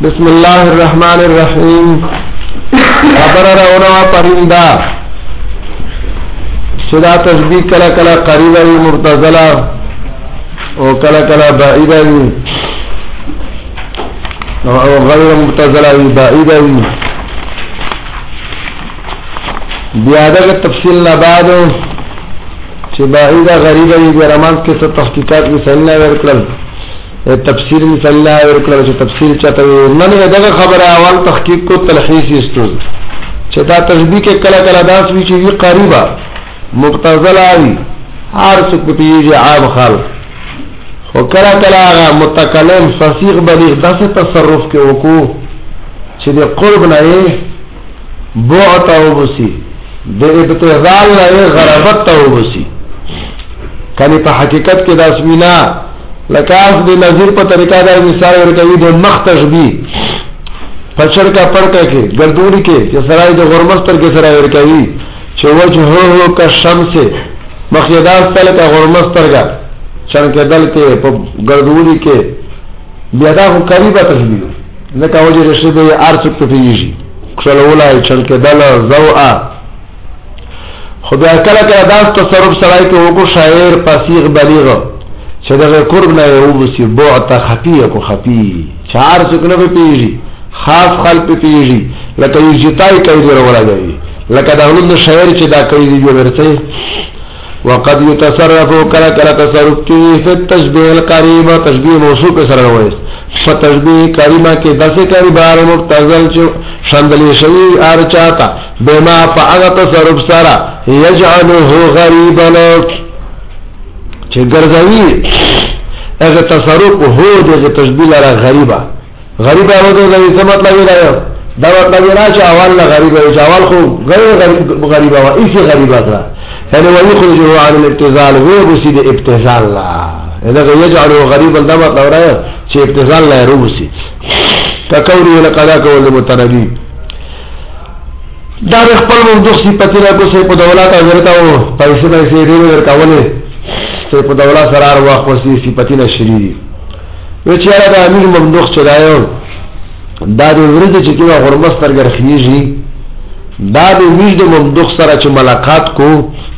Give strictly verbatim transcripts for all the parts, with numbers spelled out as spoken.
بسم الله الرحمن الرحیم. خبر رونا پرندا صدا تشبیه کلا کلا قریبا وی مرتزلا او کلا کلا بعیدا وی او غیر مرتزلا وی بعیدا وی. بیادہ تفصیل نبادو چه بعیدا غریبا وی بیرمان کسا تحقیقات مثلنا ورکلل تفسیر مثلا ورکلل چه تفسیر چاہتا ہے من ادھا خبر اول تحقیق کو تلخیص استوز چه تا تشبیه که کلا کلا داس وی چه وی قریبا مبتزلا وی هر سک پیجی عام خالق و کلا کلا آغا متکلم فسیق بلیغ داس تصرف کے وکو چه دی قرب نئے بعتا و بسی دی ابتغال نئے غربت تا و بسی کانی پا حقیقت کے داس وینا لکاس دی نظیر پا طریقہ دا مثال ورکوی دی مخ تشبیح پچر کا پرکا کے گردوری کے چه سرائی دی غرمستر کے سرائی ورکوی چه وجه ہو کا شمس مخیداز تل کا غرمستر کا چن کے دل کے گردوری کے بیادا کو قریبا تشبیح لکا وجه رشد دی آرسک تفیجی کشلولائی چن کے دل زوعا خود اکلا که داس تصرف سرائی که وکو شاعر پاسیغ بلیغ چه دغه قرب نه یو بسی بعتا خفیه کو خفی چار سکنه پی پیجی خاص خل پی پیجی لکه یو جتای کوي دی رولا گئی لکه دغلون شاعر چه دا کوي دی جو ورته وقد يتصرف کلا کلا تصرف کی فی التشبیه القریبه تشبیه موصوف سره وایس فتشبیه کریمه کې داسې کاری بار مبتذل چ شندلی شوی ار چاته بما فعل تصرف سره یجعله غریبا چه گرزوی اگه تصرف هو دیگه تشبیه لرا غریبه غریبه هو دیگه چه مطلبی رایو دا مطلبی را چه اول لغریبه چه اول خو غیر غریبه و ایسی غریبه را یعنی وی خرجو عن الابتزال وی بسی دی ابتزال لا اگه یجعلو غریبا دا مطلب رایو چه ابتزال لا رو بسی تکوری لقدا کول متنبی دا خپل موضوع صفتی را کو سے په دولت حضرت او پیسې پیسې ډیر ورکاوله ته په دولت سره واخ ورسي صفتی نشری و چې را د امیر ممدوخ چلایو دا د ورځې چې کیما غرمستر ګرخیږي دا د ویج د ممدوخ سره چې ملاقات کو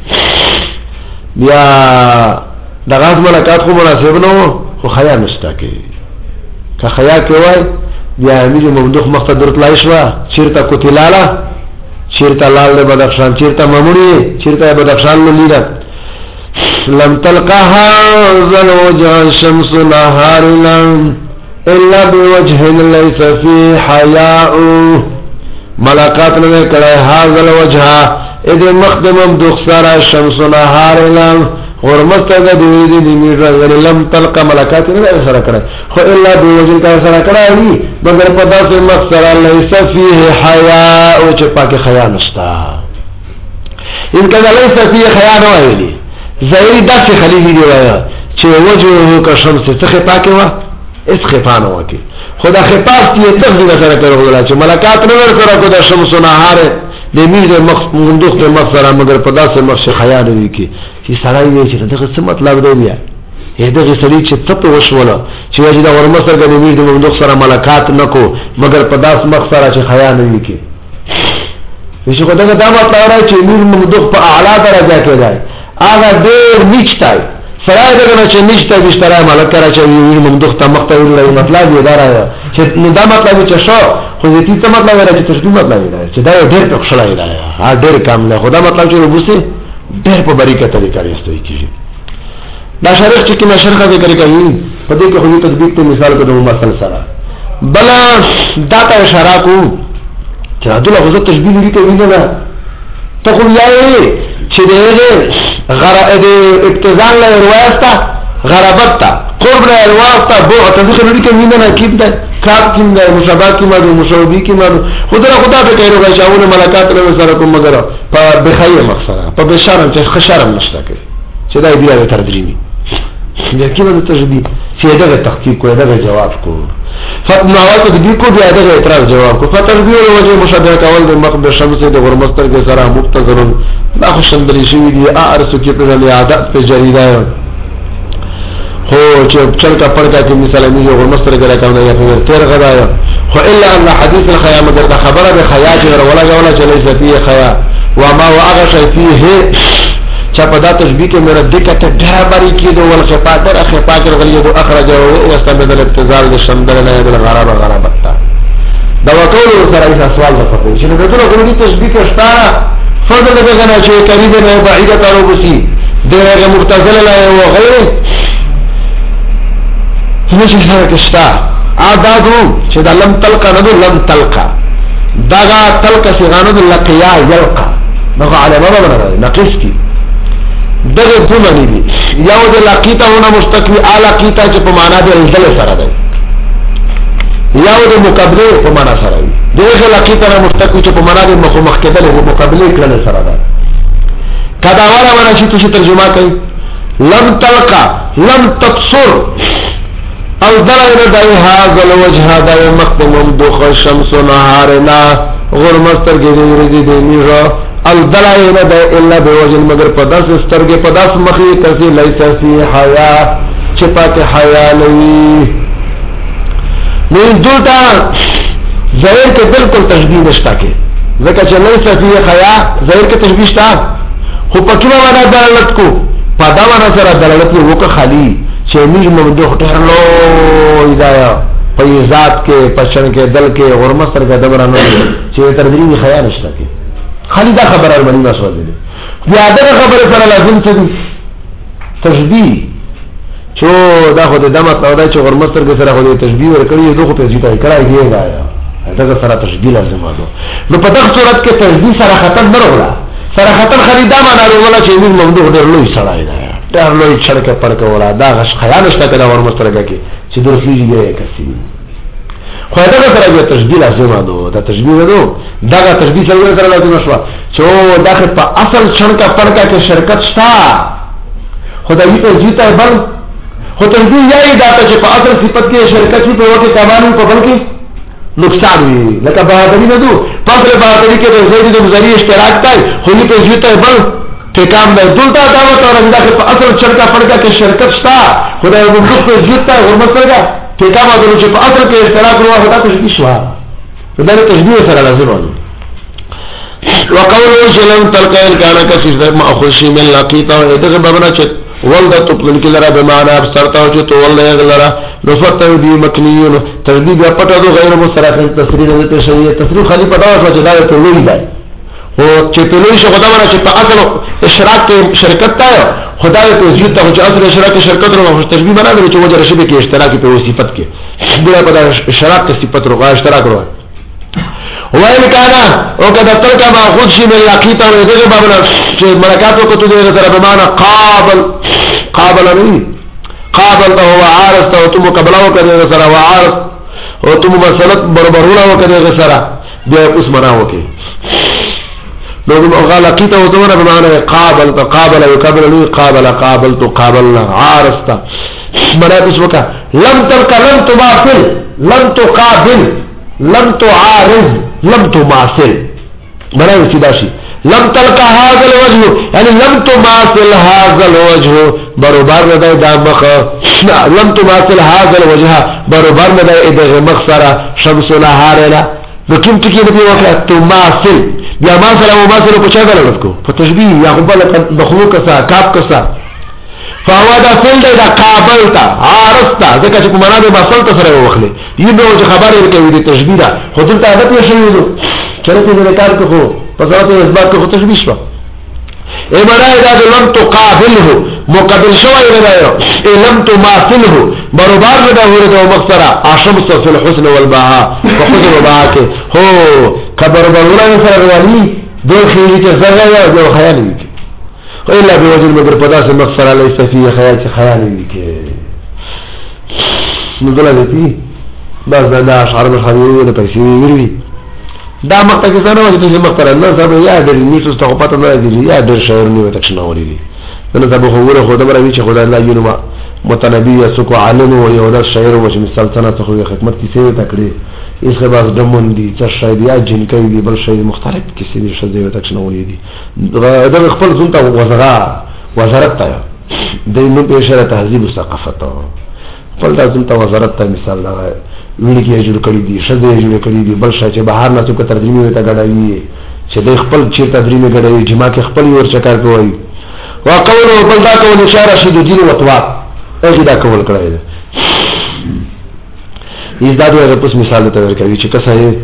بیا د غاز ملاقات خو مناسب نو خو خیا نشته کې که خیا کوي بیا امیر ممدوخ مقتدرت لایشوا چیرته کوتلاله چیرتا لال دے بدخشان چیرتا مموری چیرتا بدخشان لینا لم تلقاها ذل وجه شمس نهار لم الا بوجه ليس فيه حياء ملاقات نے کرے هذا الوجه اذ مخدم دخسر شمس نهار لم غرمت دا دی دی دی میرا لم تلقى ملاقات نے سره کرے خو الا بوجه کا سره کرے مگر پدا سے مخسر ليس فيه حياء او چې پاک خیا نشتا ان کله ليس فيه حياء نو ویلی زئی داس خلیلی دی وایا چې وجهه کا شمس څخه پاک وا اس خفانه وکي خدا خفاف تی تفضیل سره کړو چې ملاقات نه ور کړو کو د شمس نهار د میره مخ مندوخ ته مخسر مگر پدا سے مخ خیا نه وکي چې سړی وی چې دغه څه مطلب دی بیا دغه سړی چې تپ وشوله چې وجه دا ورمسر د میره د مندوخ سره ملاقات نکو مگر پدا سے مخ سره چې خیا نه وکي چې کو دغه دا مطلب راځي چې میره مندوخ په اعلی درجه کې دی هغه ډېر نیچتای سړی دغه چې نیچته بشتره ملک را چې میره مندوخ ته مخ ته ویل مطلب یې دا راځي چې نو دا مطلب چې شو خو دې ته مطلب راځي چې تشبیه مطلب راځي چې دا ډېر په خلای دی ها ډېر کم نه خدا مطلب چې وبسه ډېر په باریکه طریقه راستوي کیږي دا شرح چې کله شرح ذکر کوي په دې کې خو تطبیق ته مثال کوم مثال سره بل دا ته اشاره کو چې عدل غوږ تشبیه لري کوي نه ته خو یې چې دې غرض ابتذال له روایت غرابت تا قرب له روایت تا بو ته لري کوي نه کید ده کاپ کیم ده مشابه کی مادو مشابه کی مادو خدا خدا ته کوي راځي چاونه ملاقات له سره کوم مگر په بخیه مخسره په بشارم چې خشرم نشته کوي چې دا بیا ترجمه دي کیمه تشبیه چې دا تحقیق کوی دا جواب کو فتنه واکو دې کو بیا دا اعتراض جواب کو فتربیه وجه مشابه کول د مقب شمس د غرمستر کې سره مقتضر لا خوشندلی شوی دی ارسو کې په عادت په جریده خو چې چل کا پړ کا چې مثلا می یو مستر کرا کاوه یا په تیر غدایا خو الا ان حديث الخيا مگر دا خبره به خیا چې ولا ولا چلے فيه خیا وما واغش فيه چا په دا تشبیه کې مې دقت ډېر بری کېدو ول خفا در خفا کې غلیدو اخرجه او استبدل ابتذال للشمدل نه د غراب غرابت دا وټول سره ایسا سوال ده پته چې دغه ټول د تشبیه کې اشتاره فضل دغه نه چې قریب نه بعیده تارو بسی دغه مبتذل له او غیره هیڅ سره کې شتا عادادو چې د لم تلقا نه لم تلقا دغه تلقا صيغه د لقيا يلقا دغه علامه نه ناقص کی دغه څه معنی دي یو د لقیتا هونه مستقلی اعلی قیتا چې په معنا د الزل سره ده یو د مقابله په معنا سره وي دغه لقیتا نه مستقلی چې په معنا د مخ مخ کېدل او مقابله کړل سره ده کدا وره ونه چې تاسو ترجمه کوي لم تلقا لم تبصر او دلائل دای هاذا الوجه دای مقتم دخ الشمس نهارنا غرمستر کې دې دې نیغه الدلائل دای الا بوجه مگر پداس سترګې پداس مخې کسي ليس فی حیا چې پاتې حیا لوي نو دلته ظاهر کې بالکل تشبیه نشتا کې ځکه چې ليس فی حیا ظاهر کې تشبیه شتا خو پکې باندې دلالت کو پدا باندې سره دلالت وکړه خالی چې موږ ممدوح ټهرلو ہدایا په ذات کې پښن کې دل کې غرمستر کې دبرانو چې تر دې خیال نشته کې خالی دا خبره باندې مسوځي دي بیا دا خبره سره لازم څه دي تشبیه چې دا خو د دمه تودا چې غرمستر کې سره خو دې تشبیه ورکړي دوه په ځای کړای دی دا دا سره تشبیه لازم ده نو په دغه صورت کې تشبیه سره خطر نه وروړه سره خطر خریدا معنا وروړه چې موږ ممدوح ډېر لوی سړی دی ډېر لوی چړکه پړکه ولا دا غش خیال نشته کدا ورمسترګه کې چې درفيږي دی کسي خو دا سره یو تشبیه لازم ده دا تشبیه ده دا تشبیه سره سره لازم شو چې دا په اصل چړکه پړکه کې شرکت شتا خدای په جیته بل خو تشبیه یې دا چې په اصل صفت کې شرکت په وخت کمالو په بل کې نقصان وي لکه بہادری نه دو پس بہادری کې د زید د مزری اشتراک دی خو یې په جیته بل ته کام نه دلته دا وته راځي چې په اصل چړکا پړکا کې شرکت شتا خدای دې موږ په جیته ورمسرګه ته کام درو چې په اصل کې اشتراک وروه دا تشبیه شو دا تشبیه سره لازم وي وقوله شلم تلقين كان كثير ماخذ شي من لقيتا دغه بابنا چې ولدا تطلن کې لرا به معنا ابصرتا او چې تو ولدا یې لرا نفت دی مکنیون تربیب پټه دو غیر مصرف تصریح نه شي تصریح خالی پټه او چې دا ته ویل دی او چې په لوی شو خدای چې په اصل اشراک کې شرکت تا خدای ته زیات ته چې اصل اشراک شرکت ورو تشبیه بنا دی چې وجه رشید کې اشتراک په صفت کې بیا په اشراک کې صفت ورو اشتراک ورو وایي کانا او کدا تر کا ماخذ شي من لقیتا او دغه بابنا چې ملکاتو کو ته سره به معنا قابل قابل نه قابل ته هو عارض ته تو مقابله وکړي سره وعارض او تو مسلط بربرونه وکړي سره بیا اوس معنا وکړي نو غلقیت او دونه به معنا قابل تقابل يقابل له قابل قابل تقابل عارض ته معنا اوس وکړه لم تلك لم تماثل لم تقابل لم تعارض لم تماثل معنا څه داشي لم تلقى هذا الوجه يعني لم تماثل هذا الوجه برابر نه دا مخ لم تماثل هذا الوجه برابر نه دا مخسره شمس نهارنا وکیم ټکی دی وکړه تماثل یا ما سره مماثل کو چا غلط کو په تشبیه یا خپل مخلوق کسا کاپ کسا فهو دا فعل دا قابلتا عارضتا ځکه چې په معنا د مصل سره وخلې یی به چې خبره کوي د تشبیه دا خو دلته عادت یې شوی دی چرته دې کار کو په ذات اثبات کو تشبیه شو ای مرای دا لم تقابله مقابل شوی دی ای لم تماثله برابر دا ورته مخسره اشمس فی الحسن والبهاء وحسن وبهاء کې هو کبر برونه سره ولي دوه خیری چې زغه یا دوه خیال وي الا بوجه مگر پدا سے مخسره ليس فيه خیال چې خیال وي کې نو دلته دي بس دا اشعار مخاوی له پیسې ویری دا مقطع کې څنګه وایي چې مقطع نه صاحب یا د نیټو څخه پته نه دی یا د شعر نیو تکشن اوري دي نو دا به خبره خو دا مروي چې خدای الله یو نو متنبی سکو عالم او یو د شعر او چې مثال څنګه ته خو خدمت کیسه تکړه اس کے بعد دمون دي څه شاید یا جن کوي دي بل شی مختلف کیسه دي شذ یو تکشن اوري دي دا خپل ځون ته وزرا وزارت ته دینو پیشره تهذیب ثقافت خپل لازم ته وزارت ته مثال دا ویل کې جوړ کړی دي شذ جوړ کړی دي بل شای چې بهر نه څوک ترجمه وي ته غړایي چې د خپل چې تدریمه غړایي جما کې خپل ور چکر کوي وقوله بل دا کول اشاره شد دین او طواف اې دا کول کړی دي دا دوه په مثال ته ورکوي چې کسه یې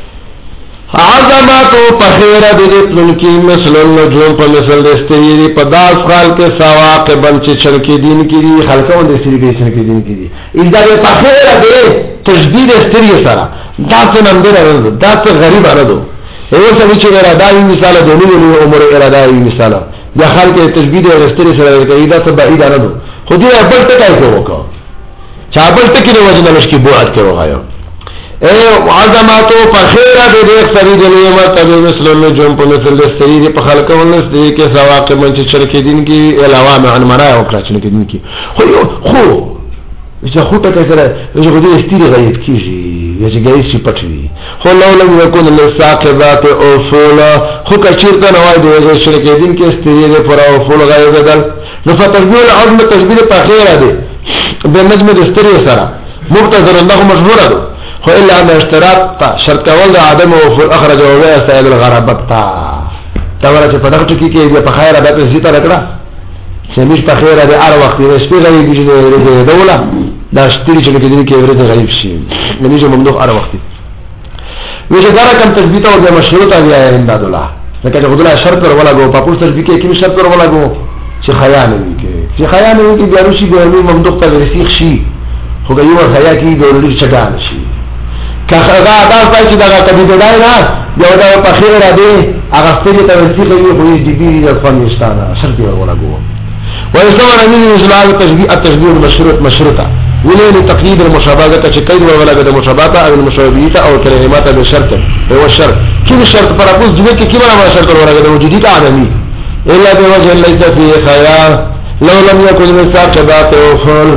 عظمتو پخیره دې پلنکی مثل النجوم په مثل د استری په داس خال کې سواق بن چې چرکی دین کې دي خلکو د استری کې چرکی دین کې دي ان دا پخیره دې تجدید استری سره دا څه نن دی دا څه غریب اړه یو څه چې اراده یې مثال د نوې عمر اراده یې مثال یا خلک تجدید استری سره کوي دا څه بعید نه ده خو دې بل ټکی کوو چا بل ټکی د وجه نلش کې بوعد کې وغایو اے عظمتو فخیره دې اکثری د نعمت ابي مثل النجوم په مثل د استری په خلق ونس دې کې سواق من چې چرکی دین کې علاوه عن مرای او کراچ کې دین کې خو خو چې خو ته سره چې دې استری غیب کیږي یا چې غیب شي پټوي خو لو لم يكن للساقبات او فولا خو کچیرته نه وای دې چرکی دین کې استری دې پر او فول غیب بدل نو فتجبیر العظم تجبیر فخیره دې د نجم د استری سره مبتذر انه مجبور ده خو الا ان اشتراط تا شرط کول د عدم او فل اخرج او سید الغرابت تا دا ورته په دغه ټکی کې د خیره د زیته لکړه چې مش په خیره د ار وخت د شپې غوي د دوله دا شتري چې کې کې ورته غریب شي نبی جو ممدوح ار وخت وجه دا کوم تثبیت او د مشروطه بیا امداد الله لکه د غدلا شرط ولا go په پوسټر کې کې شرط ولا go چې خیال وي کې چې خیال وي کې بیا روشي ګوري ممدوح ته رسیخ شي خو دا یو خیا کې ګوري چټان شي که دا دا ځای چې دا کبي بدای نه یو دا په خیر را دی هغه ستې ته ورسیږي یو خو دې دې د افغانستان شرط ولا go ويسمى من الإسلام التشبيه التشبيه المشروط مشروطة ولين تقييد المشابهة كشكل ولا قد مشابهة أو المشابهية أو كلمات بشرط هو الشرط كيف الشرط فرقوس جبك كيف ما شرط ولا قد وجوديك عدمي إلا بوجه ليس فيه خيار لو لم يكن من ساقبات وفل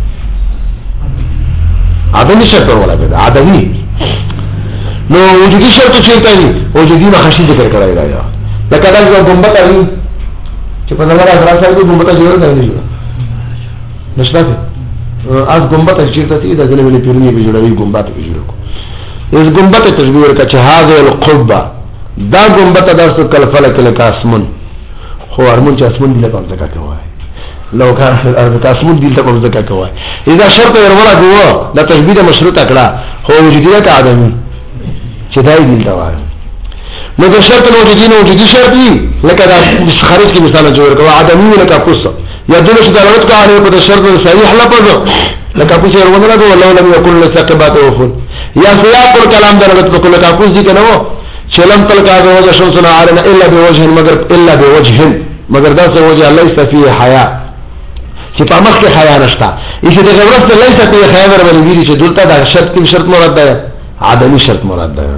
عدمي شرط ولا قد عدمي نو وجودي شرط شيء تاني وجودي ما خشي ذكر كراي رايا لكذا لو گنبت أي چې په دغه راځه راځي ګمبت جوړ نه دی نشته از ګمبت چې ته دې د غلې پیرنی به جوړوي ګمبت به جوړ کو اس ګمبت تشبیه ورکړه چې هاذه القبه دا ګمبت درس کل فلک لک اسمن خو ارمون چې اسمن دی له پام ځکه کوي لو كان في الارض اسمن دی له پام ځکه کوي اذا شرط ورولا جوه دا تشبیه مشروطه کړه خو وجودیه کا ادمي چې دای دی دا وایي نو د شرط موجودین وجودي شرط دی لکه دا خارج کې مثال جوړ کړو عدمي لکه قصه یا دونه چې دلالت کوي په شرط صحیح لفظ لکه قصه ورونه راغو لو لم يكن لسقبات وفل یا سیاق الكلام دلالت په لکه قصه دي کنه چې لم تلقى وجه شمسنا علينا الا بوجه مگر الا بوجه مگر دا څه وجه ليس فيه حياء چې په مخ کې حیا نشته چې د غورت ليس فيه حياء ورولې دي چې دلته دا شرط کې شرط مراد ده عدمي شرط مراد ده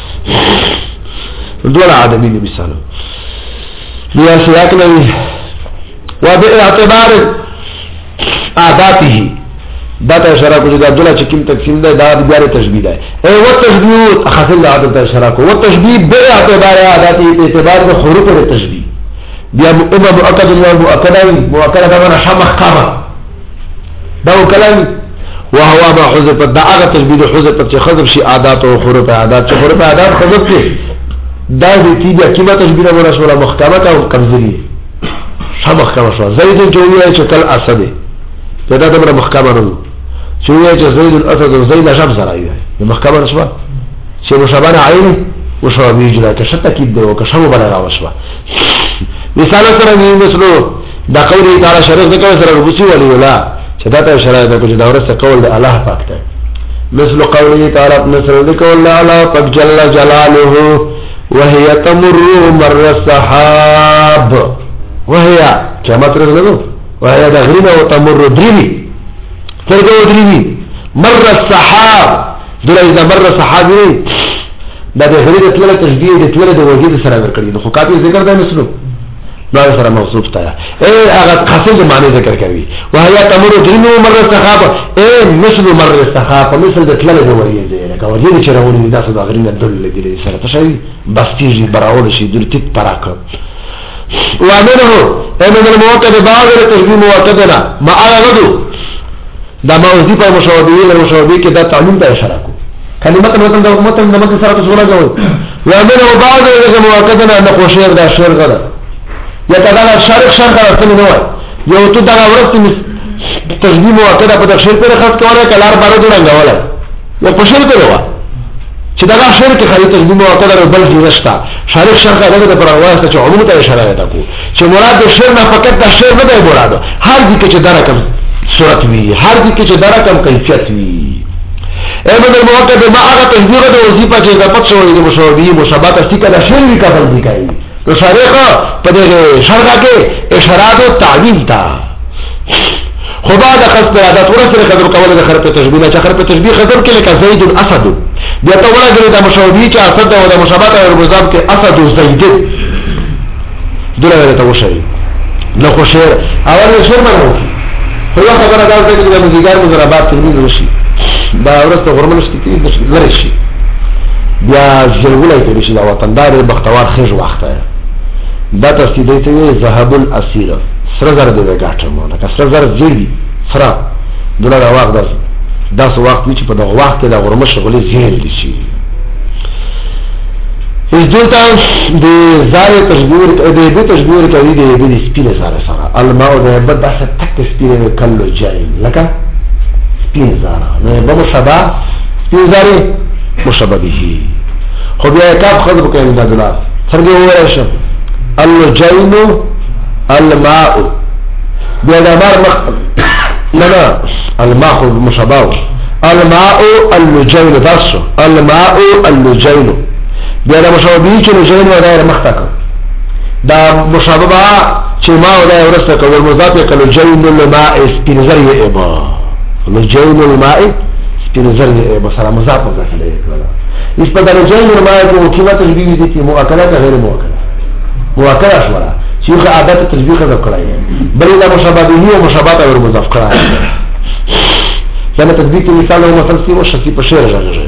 دولا عدمي مثال بیا سیاق نوی وباعتبار عاداته داتا اشاره کو دا دولا چې کوم تقسیم ده دا بیا تشبیه ده ای و تشبیه حاصل عادت اشاره کو و تشبیه باعتبار عاداته په اعتبار د حروف د تشبیه بیا ابو مؤکد او مؤکد مؤکد دا نه شمخ کما دا کلام وهو ما حذف دا هغه تشبیه حذف چې حذف شي عادات او حروف عادات چې حروف عادات حذف شي دا دې تیبه کیما تشبیه ولا شو محکمه او کمزوري شمخ محکمه شو زید جوړی چې کل اسد دا د محکمه نو چې چې زید الاسد زید شمس راځي د محکمه شو چې مشابهه عین وشو بيجلا که شته کې دی او که شمو بل راوښه مثال سره نه مثلو دا قولی تعالی شرح د کوي سره ربوسی ولی ولا چې دا ته شرایط د کوم دا ورسته قول د الله پاک ته مثل قولی تعالی مثل د قول الله پاک جل جلاله وهي تمر مر السحاب وهي كما ترغلو وهي دغرينا وتمر دريمي ترغو دريمي مر السحاب دله اذا مر السحاب دا د غریب تلله تشبیه د تلله د وجود سره ورکړي نو خو کافي ذکر ده مثلو دا سره موصوف تا اے هغه خاصه د معنی ذکر کوي وهي تمر دريمي مر السحاب اے مثل مر السحاب مثل د تلله د وجود دی لکه وجود چې راولي دا څه د غریب دل دی سره تشوي بس تیږي براول شي د تیت پراک وامنه امن الموقع بعض تشبیه موقعنا ما اغدو دا موضی پر مشابهی لمشابهی که دا تعلیم دا اشاره کو کلمت متن دا متن دا متن سره تصوره کوي وامنه بعض موقعنا نقو شیر دا شیر غدا یا دا شرک شرک راځي نو یو تو دا ورته تشبیه موقعه په تشیر پر خاص کوله کلار بارو جوړنګول یو په شیر کړو چې دا شرک خالي تشبیه موقعه بل څه نشتا شرک شرک دا پر واسطه چې عموم ته اشاره ده کو چې مراد شر نه فقط دا شر نه دی مراد هر دي کې چې درکم صورت وی هر دي کې چې درکم کیفیت وی ایمن الموقع به ما هغه تشبیه د وظیفه چې د پټ شوی د مشابهه مشابهت استیکه د شر وی کفل دی کوي نو شارق په دې شرکه کې اشارات او تعویل تا خدا د قصد عادت ورسره قدر کوله د خرپ تشبیه چې خرپ تشبیه قدر کې لکه زید الاسد بیا ته ولګره د مشابهه چې اسد او د مشابهت او مضاف کې اسد او زید دغه ته وشي نو خو شعر اول شعر مانو خو یو خبره دا ده چې د مزګار مضربات تلميذ وشي دا ورسته غرمنش کې لري شي بیا ځلولای ته شي دا وطندار بختوار خېج وخت دا تاسو دې ته ذهب الاسیر سره زر دې غاټه مونږه که سره زر زیری سره دغه وخت ده دا سو وخت چې په دغه وخت کې د غرمش غلي زیری دي شي اس دلتا د زار تشبیر د دې تشبیر کوي د دې سپینه زار سره الماء د بد بحث تک سپینه کلو جاي لکه سپینه زار نو به مشابه سپینه زار مشابه به خو بیا کاف خطب کوي د دلار څنګه وایي الجين الماء بیا د مار مخ نه نه الماء مشابه الماء الجين داسو الماء الجين بیا د مشابهی چې لجین و دایر مخته کړ دا مشابهه چې ما و دایر ورسته کړ مضاف کړه لجین الماء سپینزر یې ابا لجین الماء سپینزر یې ابا سره مضاف وکړه اس په دا لجین الماء کو قیمت تشبیه دي چې مؤکده که غیر مؤکده مؤکده شوړه چې عادت تشبیه کړه بل دا مشابهه او مشابهت او مضاف کړه څنګه تطبیق مثال او مثال سی او شتی په شعر راځي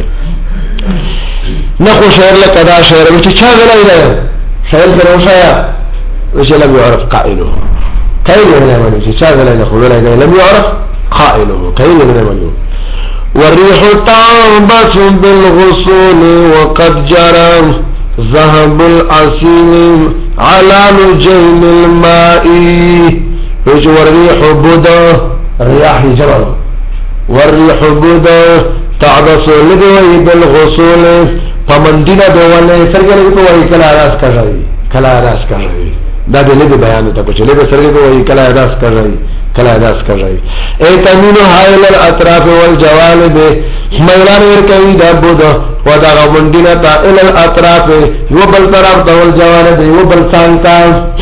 نخو شعر لك دا شعر وچه چا غلای دا شعر سره وشایا وچه لم يعرف قائله قائله نه معنی چې چا غلای نخو غلای دا لم يعرف قائله قائله نه معنی والريح طابت بالغصون وقد جرى ذهب العسيل على لجين الماء وچه والريح بدا الرياح جبل والريح بدا تعبس لدوی بالغسول پمندینا دوالے سرگلے تو وہی کلا راس کر رہی کلا راس کر رہی دا دے لے بیان تا کچھ لے سرگلے تو وہی کلا راس کر رہی کلا راس کر رہی اے تمین حائل الاطراف والجوانب میلان ورکوی دا بود و دا غمندینا تا الى الاطراف یو بل طرف دا والجوانب یو بل سانتا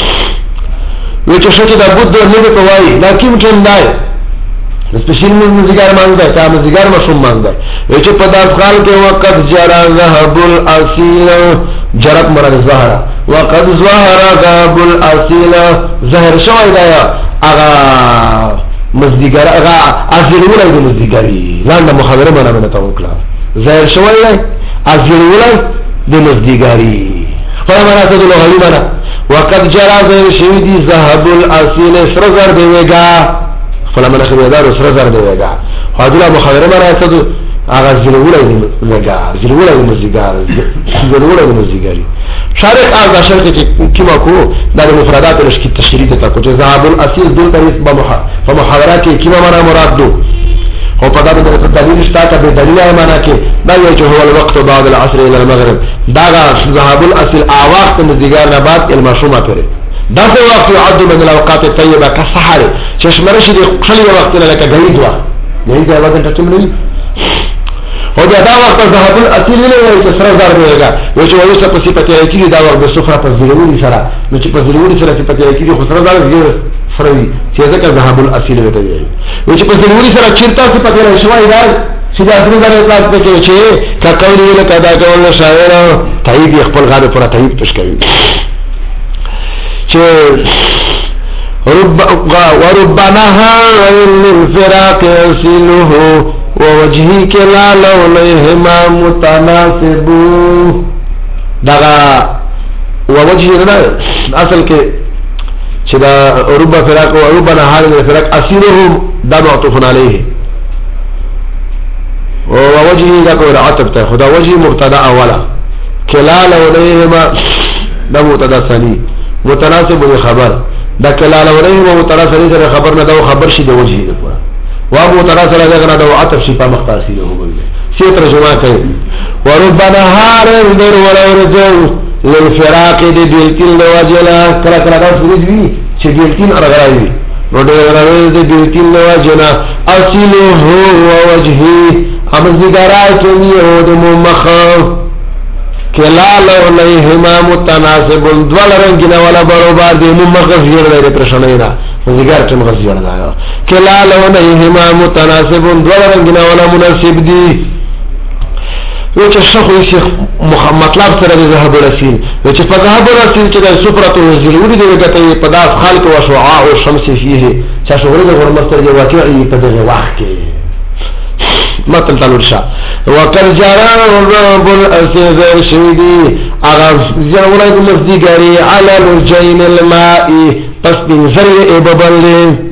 وچو شکی دا بود دو لے تو وہی لیکن کم دائے سپیشل مزیګار مانګه تا مزیګار مشوم مانګه چې په داس خال کې وقت جرى ذهب الاصيل جرت مراد زهره وقد ظهر ذهب الاصيل ظهر شوی دا هغه مزیګار هغه اصلي ولای د مزیګاری لاندې مخابره باندې مته وکړه ظهر شوی دی اصلي ولای د مزیګاری په معنا ته د لغوي معنا وقد جرى ظهر شوی دی ذهب الاصيل سر زر دیګه فلما خبردار سره زر دیګه حاضر مخابره باندې ته هغه زلولای دیګه زلولای مزیګار زلولای مزیګاری شارح هغه شرط چې کیما کو د مفردات لشکې تشریح ته کو چې ذهب الاصيل دل طریق په محاوره کې کیما معنا مراد دو او په دا د دلیل شته به دلیل معنا کې دا یو چې هو الوقت بعد العصر الى المغرب دا ذهب الاصيل اواخت مزیګار نه بعد المشومه پره دا څه وخت يعد من الاوقات الطيبه كالسحر چې شمرشي د خلی وخت نه لکه غید وخت غید دا وخت ته چمني او دا دا وخت ذهب الاصيل نه وي چې سره زار دیګه یو چې وایي چې په صفته کې دا وخت د سفره په ضروري سره نو چې په ضروري سره صفته کې خو سره زار دیګه سره وي چې دا ذهب الاصيل وي دی یو چې په ضروري سره چیرته صفته نه شوي دا چې دا څنګه د اطلاق ته کې چې کا قولی له کدا کول شاعر تایید خپل غاړه پر تایید تش کوي رب وربنا هاين الفراق يسيله ووجهك لا لونهما متناسب دغه ووجهه نه اصل کې چې دا رب فراق او رب نهار فراق اسیرهم دا معطوف علیه او وجهه دا کو عطف ته خدا وجه مبتدا اولا کلال علیهما دا مبتدا ثانی متناسب خبر دا کلال علیهما متناسب سره خبر نه دا خبر شي د وجهه ده و ابو متناسب دا دا عطف شي په مختصر له وګورئ سی ترجمه کوي ورب نهار در ولا ورجو للفراق دي بيلتين لواجلا کلا کلا دا سوري چې بيلتين ارغراوي نو ډېر دي بيلتين لواجلا اصله هو وجهي امزګارای کوي او د مخه کلا علیهما متناسب دول رنگنا ولا برابر دي مخه زیر لري پرشنینا زګار چې مخه زیر نه کلا علیهما متناسب دول رنگنا ولا مناسب دي وچ شخو شیخ مطلب سره د ذهب الرسول وچ په ذهب الرسول چې د سفرته الزلوري د وګته په داس خالق او شعاع او شمس فيه چې شغله د ورمستر دی واقعي په دغه وخت کې متل تلورشا وکر جارا رب الاسذر شدي اغه زوره د مصدیګری علی الجین الماء پس بنظر اببل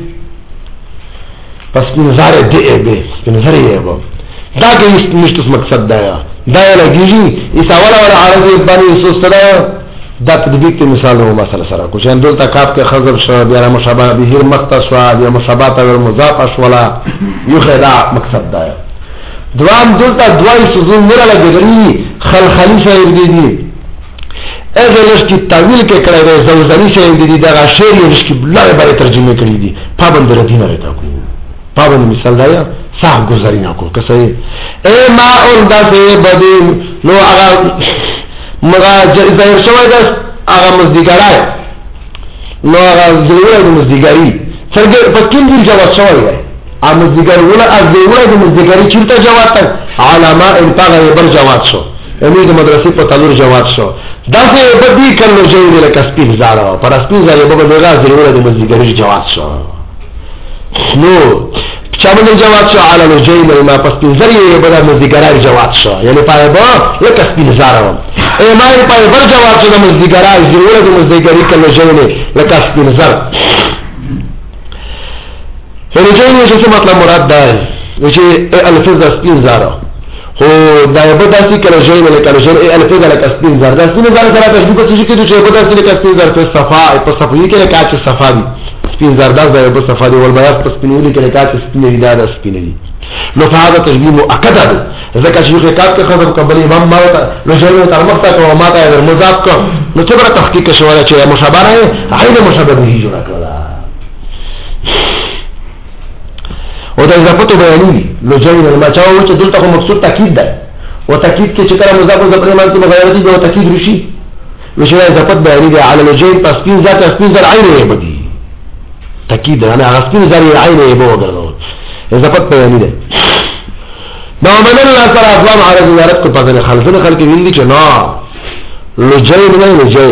پس بنظر دی ابه بنظر ابه دا کې مشتس مقصد دا دا لګیږي ایسا ولا ولا عربی باندې سوستره دا تطبیق ته مثال نو مثلا سره کو چې اندل تکاب کې خضر شو بیا مشابه به مختص وا بیا مشابه او مضاف ولا یو خدا مقصد دا دوام دلته دوای سوزون مره لګیږي خلخلی شعر دي دي اګه لږ کی تعویل کې کړه د زوزنی شعر دي دا شعر یې لږ کی بلاره باندې ترجمه کړی دي پابند ردینه راته کو پابند مثال دا صاحب گزارینا کو کسے اے ما اون دا سے بدین نو اغا مغا ظاهر شوی دا اغا مزدیگارای نو اغا ظاهر دا مزدیگاری سرگر پکین دیر جواد شوی دا اغا مزدیگاری ولا اغا ظاهر دا مزدیگاری چلتا جواد تا علاماء انتاغا یبر جواد شو امید مدرسی پا تلور جواد شو دا سے بدی کلو جوی دا لکسپین زارا پر اسپین زاری بابا دیگا ظاهر دا مزدیگاری جواد شو نو چابل جواد شو على الجيل ما پس ذریعہ بدا مزدگرار جواد شو یعنی پای با یک سپین زارو اے ما پای بر جواد شو مزدگرار ضرورت مزدگری کله جوله لک سپین زار یعنی جوله څه مطلب مراد ده چې الفاظ سپین زارو هو دا بدا سی کله جوله لک جوله الفاظ لک سپین زار دا سپین زار سره تشبیه کوي چې بدا سی لک سپین زار په صفا په صفوی کې لک چې صفا دي سپین زرداز دا یو صفادي ول بیاض پس سپینولي کې لکات سپینې دا د سپینې نو فهذا تشبيه مؤكد ده ځکه چې یو کات کې خبر قبل امام ما ته نو جوړه تر مخته او ما ته مضاف کو نو څه بر تحقیق شوړه چې مشابه نه عین مشابه به جوړه کړه او دا اضافه بیانې نو جوړه ما چاو چې دلته مقصود تاکید ده او تاکید کې چې کله مضاف او ضمیر باندې مغایرتي او تاکید رشي وشي اضافه بیانې ده علی الجین تسکین ذات تسکین ذات عین بدی تاکید انا غسل زری عین یبو وګرځول اضافت بیان دي نو من الله تعالی اسلام عرض زیارت کو پاتې خلفونه خلک ویل چې نو لجین نه لجین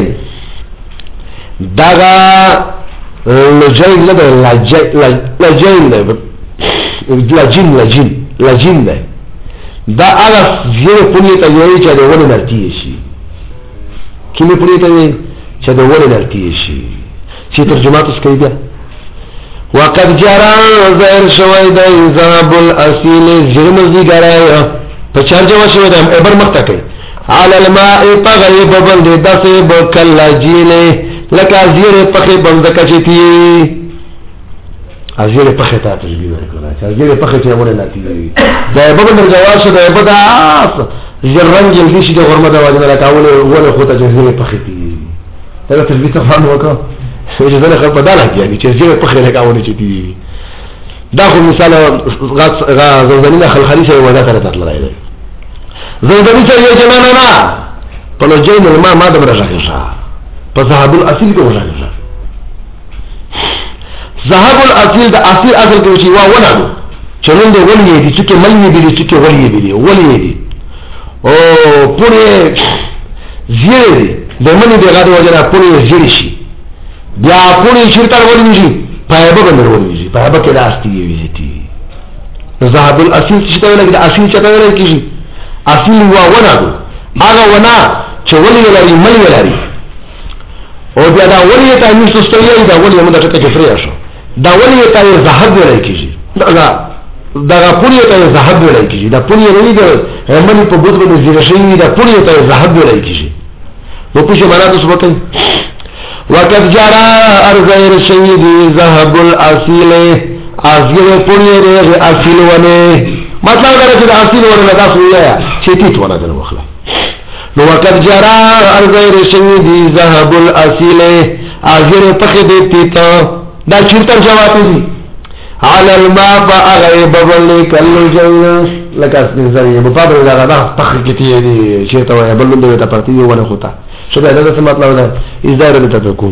داغا لجین نه لجین لجین نه لجین لجین لجین نه دا هغه زیره پونی ته وایي چې د ونه نرتی شي کله پونی ته وایي چې د ونه نرتی شي چې ترجمه تاسو کوي بیا وقد جرى ظاهر شوی د ذهب الاصيل جرم زیګرای په چارجه شوی د ابر مختکې على الماء طغيب بند دسه بکل جیله لکه زیر پخې بندکه چتی ازیر پخې ته تشبیه ورکړه چې ازیر پخې ته ونه لاتی دا به بند جواز ده به دا زرنګ دې شي د غرمه د واجب راکاوله ونه خو ته زیر پخې دي دا تشبیه ته فهم وکړه چې زه خپل بدل کیږي چې زیر پخې راکاوله چتی دا خو مثال غا زنجانه خلخلی شه ودا تر تطلع دی زنجانه شه یې جنا نه په لجین ما ما د برژه شه په ذهب الاصل کې ورژه ذهب الاصل د اصل اصل کې چې وا ونه چې نن دی ولې دي چې ملي دي چې ولې دي ولې دي او پوره زیر دي د منی دی غاډه وجنه پوره زیر شي بیا پوره شرطه ولې شي پایبه باندې ولې شي پایبه کې راستي وي دي ذهب الاصل چې ته ولې د اصل چې ته ولې کیږي اصل وا ونه هغه ونه چې ولې لري ملي لري او بیا دا ولی تعمیر سستوي دا ولی موږ ته کې فریا شو دا ولی تعمیر زهد ویل کیږي دا دا پونی ته زهد ویل کیږي دا پونی نه دی همني په بوت باندې زیره شي دا پونی ته زهد ویل کیږي نو په څه معنا تاسو وکړئ وقد جرى ارغير سيدي ذهب الاصيل ازغه پونی ری اصیل ونه مطلب دا چې اصیل ونه دا سویا چې تیت ونه ده مخله نو وقد جرى ارغير سيدي ذهب الاصيل ازغه پخې دې تیت دا چیرته جواب دي على الماء فاغيب بل كل جنس لکه زری په پابل دا دا پخې کې دي چې ته وای بل نو ته پرتی ونه ہوتا شو دا څه مطلب ده ازدار ته تکو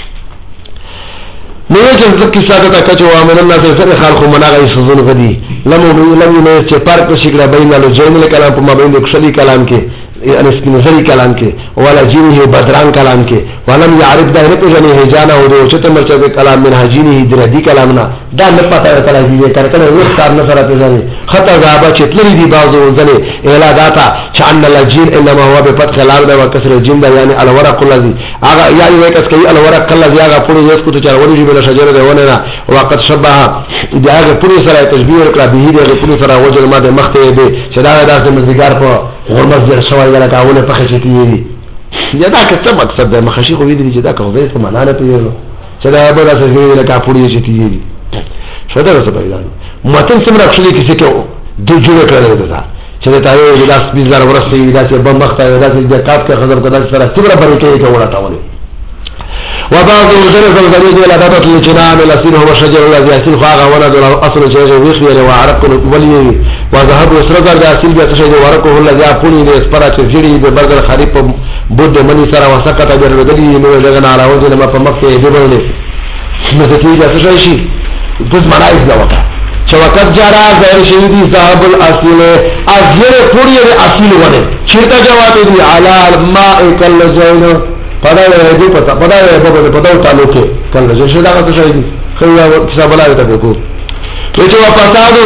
نو چې ځکه ساده تا کچو امن الله سره خلق مناغه سوزونه غدي لمو لمو نو چې پر په شکل بین له جمله کلام په مابین د خشلی کلام کې ان سپینزری کلام کې ولا جینه بدران کلام کې ولم يعرف ده نه پېژنې هجانه او د چته مرچه کلام من هجینه دردی کلامنا دا نه پته تعالی دې کړکړه یو کار نه سره پېژنې خطا غابه چې تلری دي بازو ځنه الا داتا چې ان الجين انما هو بفتح الارض وكسر الجن يعني الورق الذي اغه يعني وکس کوي الورق الذي اغه پوری یو کو ته چا ورجی بل شجره ده ونه وقت شبه دا اغه پوری سره تشبیه ورکړه به دې پوری سره وجل ما ده مخته دې چې دا داسې مزګار په غرمز در شوی یا لکاونه پخې چې تیری یا دا که څه مقصد ده مخشي خو ویدلی چې دا که خدای څه معنا نه پیژنو چې دا به داسې ویل لکه پوری چې تیری شو دا څه پیدا متن څومره خپلې کیسه کې د جوړ کړل ده چې دا یو د لاس بيزار ورسته دا چې بم مخته دا چې د کاپ کې خبر کړه سره څومره برکې کې وړاټاونه وبعض درس الغريب الى دابه الجنان الاسير هو شجر الذي يسير فاغا ولد الاصل شجر ويخير وعرق ولي وذهب اسرغر د اصل بیا څه دی ورکو الذي اپونی د اسپرا چې جړي د برګر خریب بود منی سره وسقط برګدي نو لګنا علاوه د ما په مخ کې دی بولې نو څه کیږي څه شي د معنی دا وکړه چې وقت جرا غیر شهیدی صاحب الاصل اجر پوری د اصل ونه چیرته جواب دی علی الماء کل زین پدا دې پتا پدا دې پتا تعالو کې کله چې شدا کا څه دی خو حساب لا ته کو چې وا پاسادو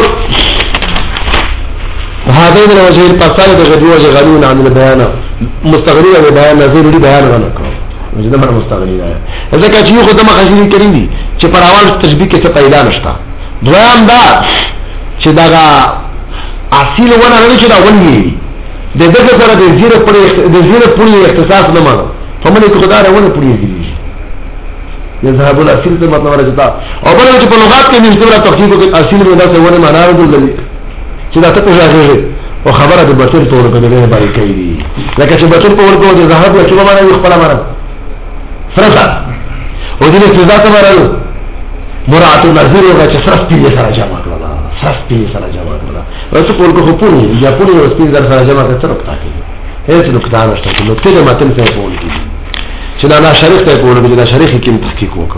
هذين الوجهين الفصال بغدو وجه غنون عن البيان مستغني عن البيان نظير لي بيان غنى وجه ده مستغني ده اذا كان شيخ خدمه خشين کریم دي چې پر اول تشبيه کې څه پیدا نشتا دوام دا چې دا اصل ونه نه چې دا ونی د دغه سره د زیره پر د زیره پر اختصاص نه مانو فمنه کې خدای ونه پوری دي يذهب الاصل ته مطلب راځي او بل چې په لغات کې من صورت تخفیف کې اصل به دا څه ونه معنا ورته چې دا ته راغلی او خبره د بطل په ورکو نه باندې کوي لکه چې بطل په ورکو د زهاب له چوبه باندې خپل مره فرصه او دې څه ذات مرالو مراد نظر او چې سرس پیله سره جمع کړل سرس پیله سره جمع کړل او څه په ورکو پوري یا پوري او سپین در سره جمع کړل تر پتا کوي هیڅ نقطه نشته نو ته متن څه په ورکو چې دا شریک ته په ورکو دا شریک کې تحقیق وکړه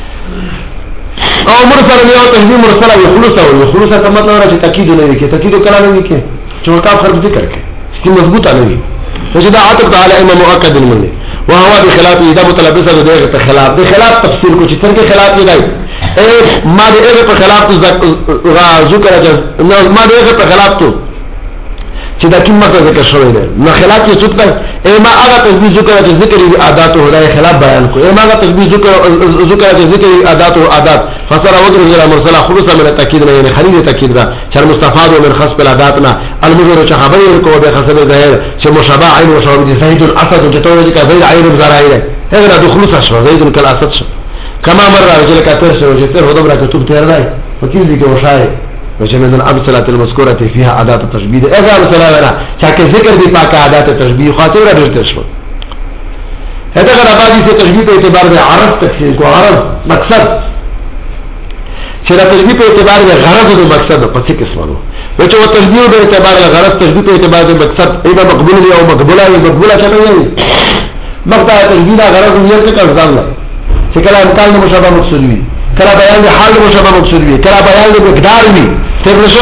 او مرسل یو تهذیب مرسل او خلوص او خلوص کا مطلب ہے کہ تاکید نہیں ہے تاکید کلام نہیں ہے جو کا فرق ذکر ہے اس کی مضبوط نہیں ہے فجدا عطف على امام مؤكد من وهو بخلاف اذا متلبس به خلاف بخلاف تفسیر کو چتر کے خلاف نہیں اے ما دے کے خلاف تو ذکر ہے ما دے کے خلاف تو چې دا کوم څه ذکر شوی دی نو خلاف یې څوک دی اما هغه تسبیح ذکر چې ذکر یې عادت او هدايه خلاف بیان کو اما هغه تسبیح ذکر ذکر چې ذکر یې عادت او عادت فسر وجر غیر مرسله خلص من التاكيد نه یعنی خلیل تاکید دا چې مستفاد من خصب العاداتنا المذر چې خبر کو به خصب ظاهر چې مشابه عین او شابه زید الاسد چې توجه کې زید عین زرایره هغه د خلص شو زید الاسد شو کما مر رجل کثر شو چې تر هدم را کتب تیر دی وکیل دي کې وشای وجه من الامثله المذكوره فيها عادات التشبيه اذا مثلا انا چاکه ذکر دی پاک عادات التشبيه خاطر درته شو هذا غیر ابادی سے تشبيه په اعتبار د عرض تفسیر کو عرض مقصد چې دا تشبيه په اعتبار د غرض او مقصد په څه قسمه نو چې و تشبيه په اعتبار د غرض تشبيه په اعتبار د مقصد ایبه مقبول او مقبوله او مقبوله څه نه وي مقطع تشبيه د غرض یې څه کار ځان چې کله امکان مشابه مقصود وي کله بیان د حال مشابه مقصود وي کله بیان د مقدار وي ترشو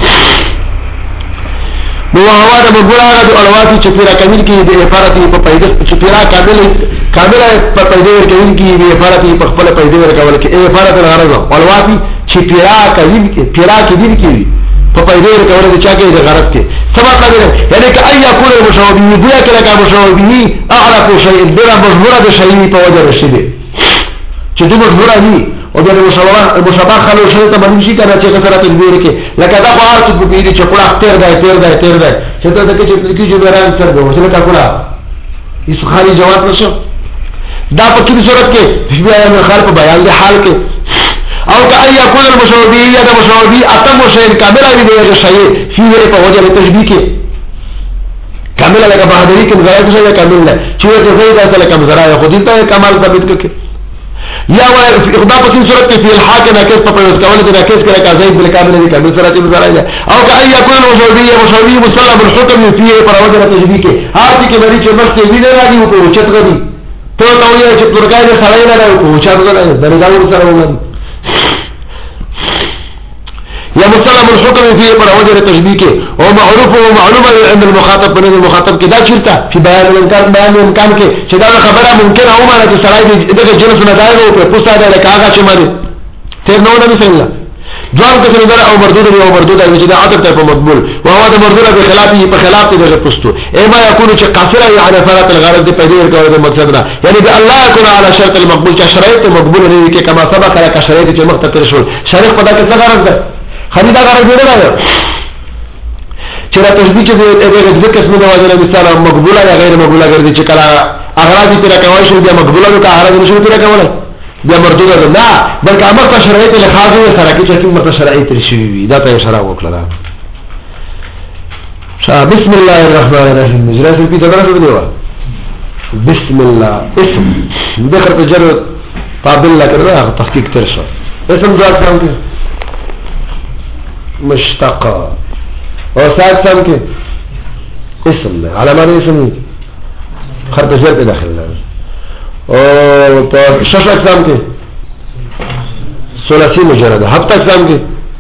نو هوا د مقبوله د الواتی چې پیرا کامل کې د عبارت په پیدا چې پیرا کامل کامل په پیدا ورکول کې د عبارت په خپل پیدا ورکول کې عبارت غرض الواتی چې پیرا کامل کې پیرا کې دي کې په پیدا ورکول دي چا کې د غرض کې سبب لري یعنی که اي يكون المشابه دي کله کا مشابه اعرف شيء بلا مجبوره بشيء په وجه رشدي چې دې مجبوره دي او د مشابه مشابه خلو شي ته باندې شي کنه چې سره تدبیر کې لکه دا خو هر څه په دې چې کړه تیر دی تیر دی تیر دی چې ته د کې چې چې بیان تر دی چې کا کړه هیڅ خالي جواب نشو دا په کومه صورت کې بیان خلق بیان د حال کې او که اي يكون المشابه یا د مشابه اتم شيء کامل وي د شيء فيه په وجه تشبيه کې کامل لکه بهادری کې مزایده شي کامل نه چې د زید اصل کم زرا خو دې ته کمال ثابت کې یا و اخدا په کومه صورت کې په الحاق نه کې په پروت کول دي کې کې کا زید بل کامل دي کامل سره چې زرا او که اي يكون المشابه یا مشابه مسلم الحكم فيه په وجه تشبيه کې هر چې مری چې مخ کې ویل راځي او په چت غدي ته ته یو چې پرګای سره نه راو او چت غدي درګاو سره وګورئ یا مسلم الحكم فيه پر وجه تشبيه کې او معروف او معلومه عند المخاطب بنه المخاطب کې دا چیرته په بیان الانکار بیان الامکان کې چې دا خبره ممکن او معنی چې سړی دغه جنس نه دایو په پوسټه ده لکه هغه چې مده تیر نو نه مثلا ځوان کې څنګه او مردود او مردود چې دا عادت په مقبول او هو د مردود په خلاف په خلاف دغه پوسټو اما يكون چې قاصر يعني فرات الغرض دې پیدا کول د مقصد نه یعنی د الله يكون على شرط المقبول چې شرایط مقبول لري کې کما سبق لك شرایط چې مختصر شول شرط په دا کې څه غرض ده خریدا غرض دی نه چې را تشبيه چې دغه د قسمه د وجه مثال مقبوله یا غیر مقبوله ګرځي چې کله اغراض تیر کوي شو د مقبوله او اغراض نشو تیر کوي بیا مردود نه بلکې امر ته شرایط له خاصه سره کې چې کومه شرایط شوي وي دا ته اشاره وکړه شا بسم الله الرحمن الرحيم مجرد في تدرس بديوا بسم الله اسم ذكر تجرد قابل لك الراه تحقيق ترشا اسم ذات كم کے مشتق اور ساتھ سام کے اسم میں علامات اسم خط تجرد پہ داخل ہے اور تو شش اقسام کے ثلاثی مجرد ہفتہ اقسام کے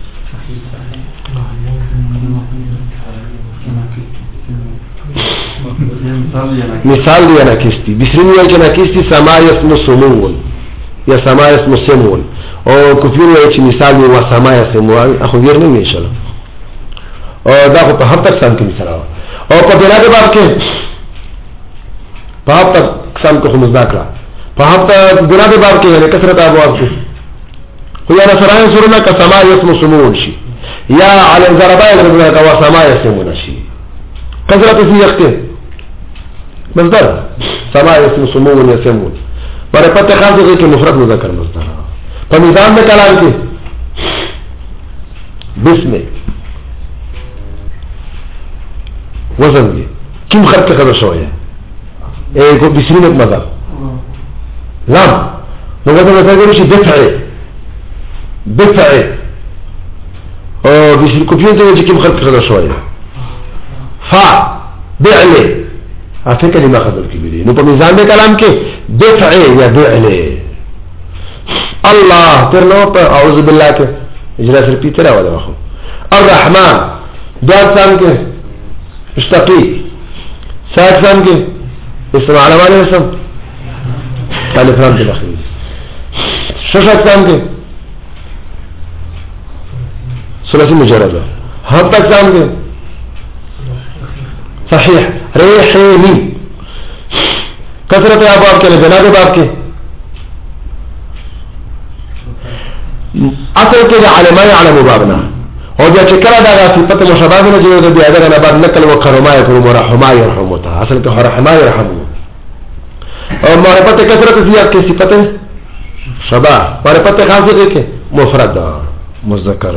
مثال دی ناقصتی بسرین وی چې ناقصتی سما اسم سمون یا سما اسم سمون او کفیر وی چې مثال دی وا سما اسم وای اخو غیر نه ان شاء الله او دا په هر تک سم کې مثال او په بنا د باب کې په هر تک سم کو مذاکره په هر تک بنا د باب کې یعنی کثرت ابواب کې خو یا سره سورنا کا سما اسم سمون شي یا علی ضربای ربنا کا وا سما اسم شي کثرت سیاقته مصدر سما اسم سمون يسمون پر پته خاصه کې مفرد مذکر مصدر په نظام د کلام کې بسم وزن دي کوم خط خبر شوی اے کو بسم مذهب لام نو وزن مثلا شي دفع دفع او بسم کوپیو ته چې کوم خط خبر شوی فا بعله اته کلمه خبر کی ویلي نو په میزان د کلام کې دفع یا دعله الله تر نو په اعوذ بالله کې اجرا سر پیتره ولا واخو الرحمن دوات سام کې اشتقی سات سام کې اسم علامه اسم الف لام الاخير شش سام کې ثلاثي مجرده هم تک سام کې صحیح ریحینی کثرت ابواب کے جناب باب کے اصل کے علماء علم بابنا اور جو چکرا دا صفت مشابہ نے جو دے اگر انا بعد نقل و کرما يكون رحما يرحمتا اصل کے رحما يرحم اور معرفت کثرت زیاد کی صفت شبہ معرفت خاص ہے کہ مفرد مذکر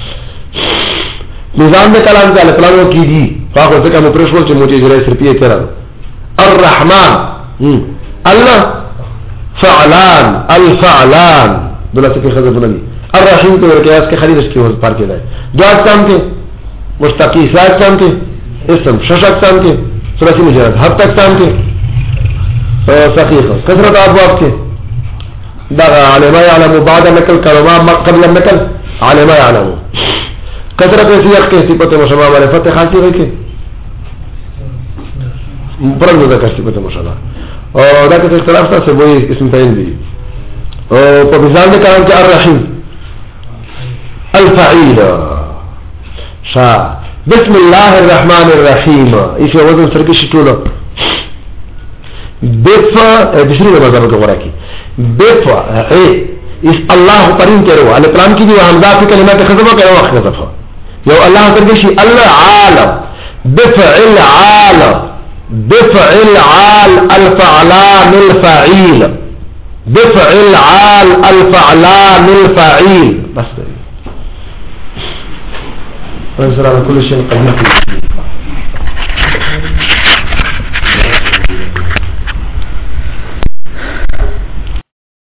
نظام میں کلام کا الفلانو کی دی فاخو ذکر مپرشول چې موجي جرای سرپیه تر الرحمن الله فعلان الفعلان دلته په خزه بنني الرحیم ته ورکیاس کې خلیل اسکی ور پار کېدای دو اقسام کې مستقی سات اقسام کې اسم شش اقسام کې ثلاثی مجرد هفت اقسام کې صحیح کثرت ابواب کې دا علماء علم بعد نقل کلمه قبل النقل علماء علم کثرت سیاق کې صفت مشابه معرفت خاصی وي کې پرم دا کسي په مشابه او دا کې اختلاف تاسو وایي اسم تعین دي او په مثال د کلام کې الرحیم الفعیل شا بسم الله الرحمن الرحیم ایسے وزن سرکی شٹولو بفع دوسری مذہب کے غورا کی بفع اے اس اللہ قرین کرو الکلام کی جو حمزہ فی کلمات خزبہ کرو اخذف یو اللہ ترکشی العال بفعل عال بفعل عال الفعلان الفعیل بفعل عال الفعلان الفعیل بس رب على كل شيء قدير